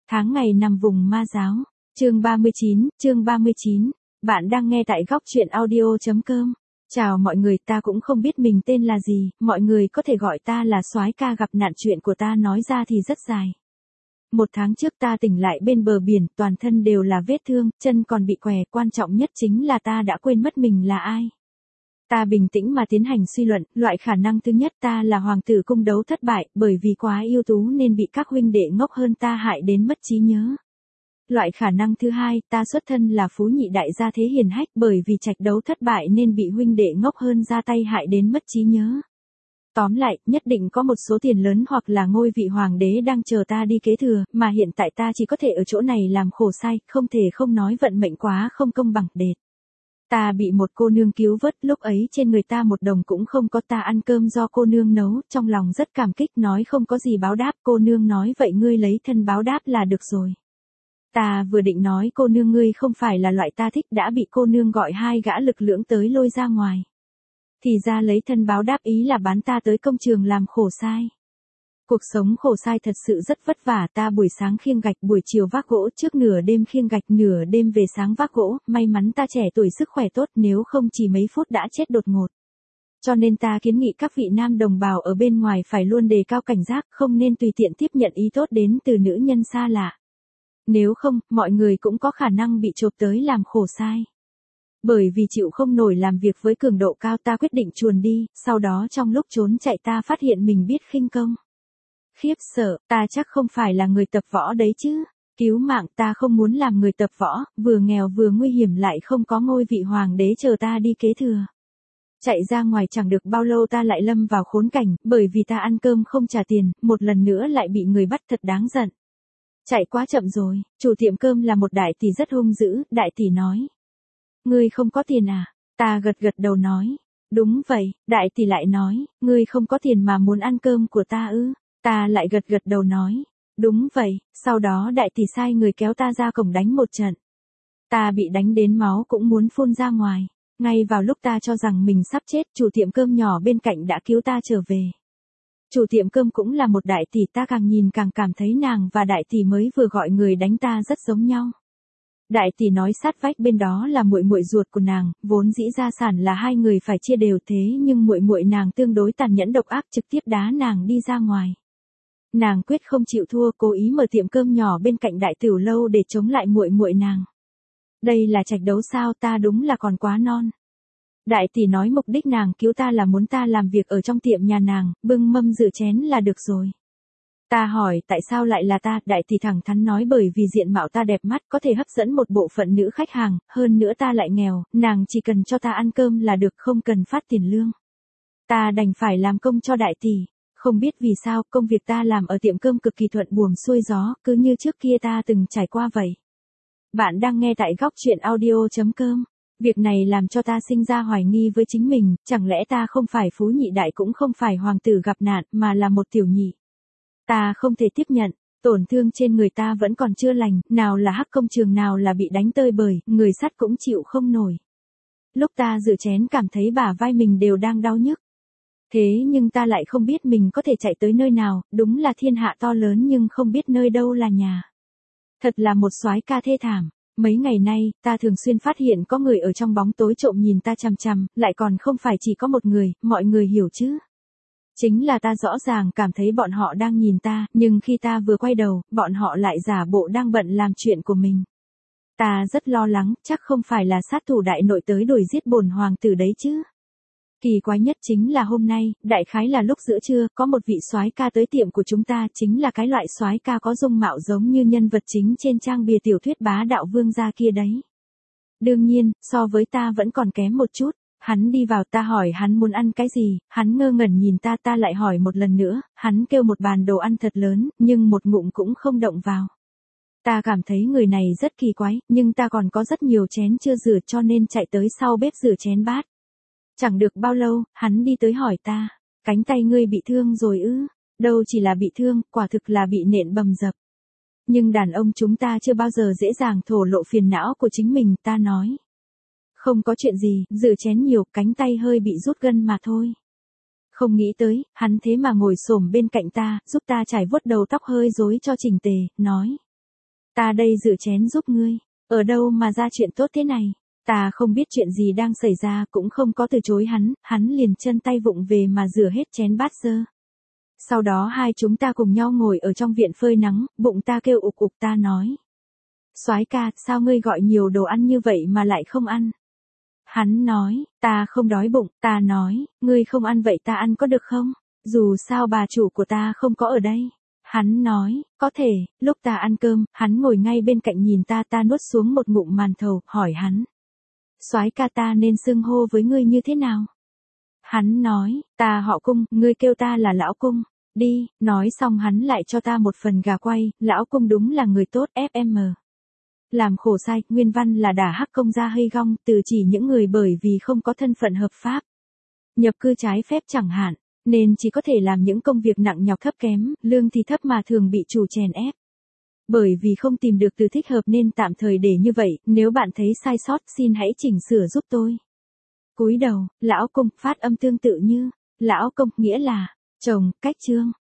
Tháng ngày nằm vùng ma giáo. Chương 39. Bạn đang nghe tại góc truyện audio.com. Chào mọi người, ta cũng không biết mình tên là gì, mọi người có thể gọi ta là soái ca. Gặp nạn chuyện của ta nói ra thì rất dài. 1 tháng trước ta tỉnh lại bên bờ biển, toàn thân đều là vết thương, chân còn bị què, quan trọng nhất chính là ta đã quên mất mình là ai. Ta bình tĩnh mà tiến hành suy luận, loại khả năng thứ nhất ta là hoàng tử cung đấu thất bại, bởi vì quá ưu tú nên bị các huynh đệ ngốc hơn ta hại đến mất trí nhớ. Loại khả năng thứ hai, ta xuất thân là phú nhị đại gia thế hiền hách, bởi vì trạch đấu thất bại nên bị huynh đệ ngốc hơn ra tay hại đến mất trí nhớ. Tóm lại, nhất định có một số tiền lớn hoặc là ngôi vị hoàng đế đang chờ ta đi kế thừa, mà hiện tại ta chỉ có thể ở chỗ này làm khổ sai, không thể không nói vận mệnh quá không công bằng đệt. Ta bị một cô nương cứu vớt, lúc ấy trên người ta 1 đồng cũng không có, ta ăn cơm do cô nương nấu, trong lòng rất cảm kích, nói không có gì báo đáp, cô nương nói vậy ngươi lấy thân báo đáp là được rồi. Ta vừa định nói cô nương ngươi không phải là loại ta thích, đã bị cô nương gọi 2 gã lực lưỡng tới lôi ra ngoài. Thì ra lấy thân báo đáp ý là bán ta tới công trường làm khổ sai. Cuộc sống khổ sai thật sự rất vất vả, ta buổi sáng khiêng gạch, buổi chiều vác gỗ, trước nửa đêm khiêng gạch, nửa đêm về sáng vác gỗ, may mắn ta trẻ tuổi sức khỏe tốt, nếu không chỉ mấy phút đã chết đột ngột. Cho nên ta kiến nghị các vị nam đồng bào ở bên ngoài phải luôn đề cao cảnh giác, không nên tùy tiện tiếp nhận ý tốt đến từ nữ nhân xa lạ. Nếu không, mọi người cũng có khả năng bị chộp tới làm khổ sai. Bởi vì chịu không nổi làm việc với cường độ cao, ta quyết định chuồn đi, sau đó trong lúc trốn chạy ta phát hiện mình biết khinh công. Khiếp sợ, ta chắc không phải là người tập võ đấy chứ. Cứu mạng, ta không muốn làm người tập võ, vừa nghèo vừa nguy hiểm lại không có ngôi vị hoàng đế chờ ta đi kế thừa. Chạy ra ngoài chẳng được bao lâu ta lại lâm vào khốn cảnh, bởi vì ta ăn cơm không trả tiền, một lần nữa lại bị người bắt, thật đáng giận. Chạy quá chậm rồi, chủ tiệm cơm là một đại tỷ rất hung dữ, đại tỷ nói. Ngươi không có tiền à? Ta gật đầu nói. Đúng vậy, đại tỷ lại nói, ngươi không có tiền mà muốn ăn cơm của ta ư? Ta lại gật đầu nói. Đúng vậy, sau đó đại tỷ sai người kéo ta ra cổng đánh một trận. Ta bị đánh đến máu cũng muốn phun ra ngoài. Ngay vào lúc ta cho rằng mình sắp chết, chủ tiệm cơm nhỏ bên cạnh đã cứu ta trở về. Chủ tiệm cơm cũng là một đại tỷ, ta càng nhìn càng cảm thấy nàng và đại tỷ mới vừa gọi người đánh ta rất giống nhau. Đại tỷ nói sát vách bên đó là muội muội ruột của nàng, vốn dĩ gia sản là 2 người phải chia đều, thế nhưng muội muội nàng tương đối tàn nhẫn độc ác, trực tiếp đá nàng đi ra ngoài. Nàng quyết không chịu thua, cố ý mở tiệm cơm nhỏ bên cạnh đại tiểu lâu để chống lại muội muội nàng. Đây là trạch đấu sao, ta đúng là còn quá non. Đại tỷ nói mục đích nàng cứu ta là muốn ta làm việc ở trong tiệm nhà nàng, bưng mâm rửa chén là được rồi. Ta hỏi tại sao lại là ta, đại tỷ thẳng thắn nói bởi vì diện mạo ta đẹp mắt, có thể hấp dẫn một bộ phận nữ khách hàng, hơn nữa ta lại nghèo, nàng chỉ cần cho ta ăn cơm là được, không cần phát tiền lương. Ta đành phải làm công cho đại tỷ. Không biết vì sao, công việc ta làm ở tiệm cơm cực kỳ thuận buồm xuôi gió, cứ như trước kia ta từng trải qua vậy. Bạn đang nghe tại góc truyện audio.com. Việc này làm cho ta sinh ra hoài nghi với chính mình, chẳng lẽ ta không phải phú nhị đại cũng không phải hoàng tử gặp nạn mà là một tiểu nhị. Ta không thể tiếp nhận, tổn thương trên người ta vẫn còn chưa lành, nào là hắc công trường nào là bị đánh tơi bời, người sắt cũng chịu không nổi. Lúc ta rửa chén cảm thấy bả vai mình đều đang đau nhức. Thế nhưng ta lại không biết mình có thể chạy tới nơi nào, đúng là thiên hạ to lớn nhưng không biết nơi đâu là nhà. Thật là một soái ca thê thảm. Mấy ngày nay, ta thường xuyên phát hiện có người ở trong bóng tối trộm nhìn ta chằm chằm, lại còn không phải chỉ có một người, mọi người hiểu chứ. Chính là ta rõ ràng cảm thấy bọn họ đang nhìn ta, nhưng khi ta vừa quay đầu, bọn họ lại giả bộ đang bận làm chuyện của mình. Ta rất lo lắng, chắc không phải là sát thủ đại nội tới đuổi giết bổn hoàng tử đấy chứ. Kỳ quái nhất chính là hôm nay, đại khái là lúc giữa trưa, có một vị soái ca tới tiệm của chúng ta, chính là cái loại soái ca có dung mạo giống như nhân vật chính trên trang bìa tiểu thuyết bá đạo vương gia kia đấy. Đương nhiên, so với ta vẫn còn kém một chút. Hắn đi vào, ta hỏi hắn muốn ăn cái gì, hắn ngơ ngẩn nhìn ta, ta lại hỏi một lần nữa, hắn kêu một bàn đồ ăn thật lớn, nhưng một ngụm cũng không động vào. Ta cảm thấy người này rất kỳ quái, nhưng ta còn có rất nhiều chén chưa rửa cho nên chạy tới sau bếp rửa chén bát. Chẳng được bao lâu, hắn đi tới hỏi ta, cánh tay ngươi bị thương rồi ư? Đâu chỉ là bị thương, quả thực là bị nện bầm dập. Nhưng đàn ông chúng ta chưa bao giờ dễ dàng thổ lộ phiền não của chính mình, ta nói. Không có chuyện gì, rửa chén nhiều, cánh tay hơi bị rút gân mà thôi. Không nghĩ tới, hắn thế mà ngồi xổm bên cạnh ta, giúp ta trải vuốt đầu tóc hơi rối cho chỉnh tề, nói. Ta đây rửa chén giúp ngươi. Ở đâu mà ra chuyện tốt thế này? Ta không biết chuyện gì đang xảy ra cũng không có từ chối hắn liền chân tay vụng về mà rửa hết chén bát dơ. Sau đó hai chúng ta cùng nhau ngồi ở trong viện phơi nắng, bụng ta kêu ục ục ta nói. Soái ca, sao ngươi gọi nhiều đồ ăn như vậy mà lại không ăn? Hắn nói, ta không đói bụng, ta nói, ngươi không ăn vậy ta ăn có được không? Dù sao bà chủ của ta không có ở đây. Hắn nói, có thể, lúc ta ăn cơm, hắn ngồi ngay bên cạnh nhìn ta nuốt xuống một ngụm màn thầu, hỏi hắn. Soái ca ta nên xưng hô với ngươi như thế nào? Hắn nói, ta họ Cung, ngươi kêu ta là lão Cung. Đi, nói xong hắn lại cho ta một phần gà quay, lão Cung đúng là người tốt FM. Làm khổ sai, nguyên văn là đả hắc công ra hay gong, từ chỉ những người bởi vì không có thân phận hợp pháp. Nhập cư trái phép chẳng hạn, nên chỉ có thể làm những công việc nặng nhọc thấp kém, lương thì thấp mà thường bị chủ chèn ép. Bởi vì không tìm được từ thích hợp nên tạm thời để như vậy, nếu bạn thấy sai sót xin hãy chỉnh sửa giúp tôi. Cúi đầu, lão Cung phát âm tương tự như, lão công nghĩa là, chồng, cách chương.